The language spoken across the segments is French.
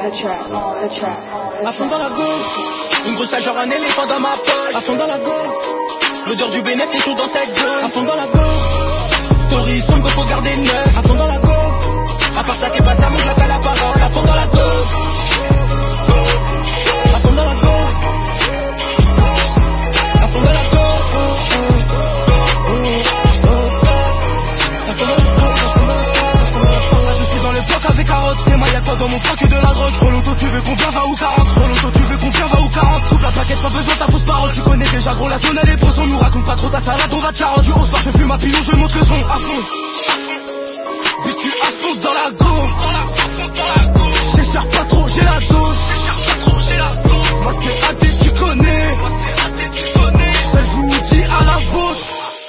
À fond dans la go, une grosse sale genre un éléphant dans ma poche. À fond dans la go, l'odeur du bénéfice est tout dans cette go. À fond dans la go, story sombre faut garder neuf. À fond dans la go, à part ça qui est pas ça, mais je la la parole. À fond dans la go, à fond dans la go, à fond dans la go, je suis dans le bloc avec carotte. Et moi y'a quoi dans mon froc que de la drogue. Pour l'auto tu veux combien, va ou 40. Pour l'auto tu veux combien, va ou 40. Trouve la plaquette, pas besoin de ta fausse parole. Tu connais déjà gros la zone, elle est poisson. Nous raconte pas trop ta salade, on va te carotte. Du 11 bar, je fume ma pilon, je monte le son. À fond, puis tu affonces dans la go. J'échappe pas trop, j'ai la dose. Moi c'est AD, tu connais. Celle je vous dis à la vôtre.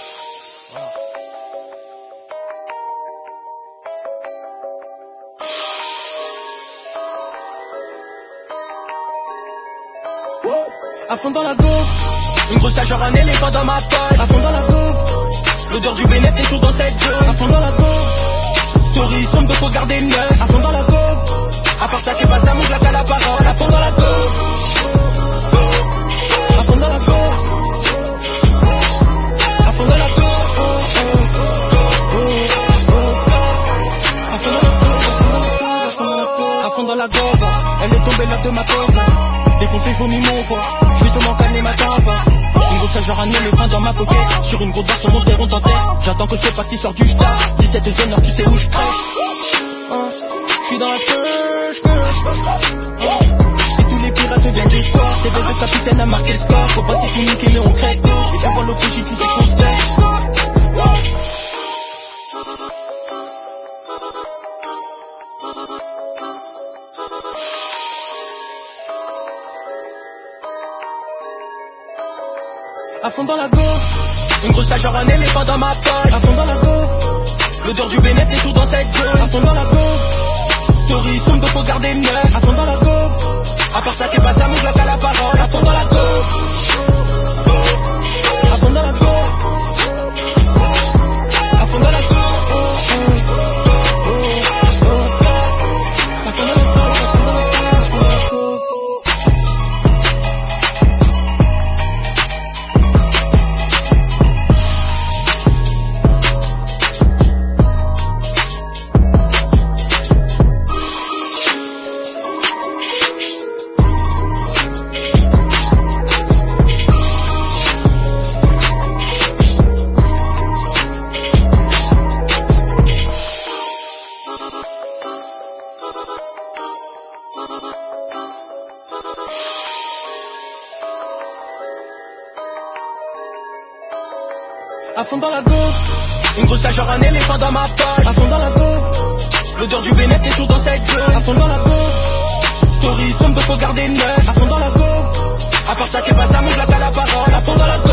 À fond dans la go, une grosse sale genre un éléphant dans ma poche. À fond dans la go, l'odeur du bénéfice est tout dans cette go. À fond dans la go, story sombre donc faut garder neuf. À fond dans la go, à part ça qui est pas ça, mouche la la parole. À fond dans la go, à fond dans la go, à fond dans la go, à fond dans la go, elle est tombée là de ma poche. Défoncé jaune ni mon quoi. Je vais sûrement calmer ma table. Une grosse sale genre un éléphant dans ma pocket. Sur une grosse barre sur mon terreau dentaire. J'attends que ce parti sorte du star. 17 zones, tu sais où je crèche. J'suis dans la cheveux. Et tous les pirates viennent du sport. C'est de capitaine à marquer le score. Faut pas s'y tout niquer mais on crève. Et je vois l'OPJ, tu sais qu'on se tait. À fond dans la go, une grosse sale genre un éléphant dans ma poche. À fond dans la go, l'odeur du bénéfice est tout dans cette go. À fond dans la go, story sombre donc faut garder neuf. À fond dans la go, à part ça qui est pas ça, mouche la la parole. À fond dans la go, à fond dans la go, à fond dans la go, à fond dans la go. À fond dans la go, une grosse sale genre un éléphant dans ma poche. À fond dans la go, l'odeur du bénéfice est tout dans cette go. À fond dans la go, story sombre donc faut garder neuf. À fond dans la go, à part ça qui est pas ça, mouche la la parole. À fond dans la go.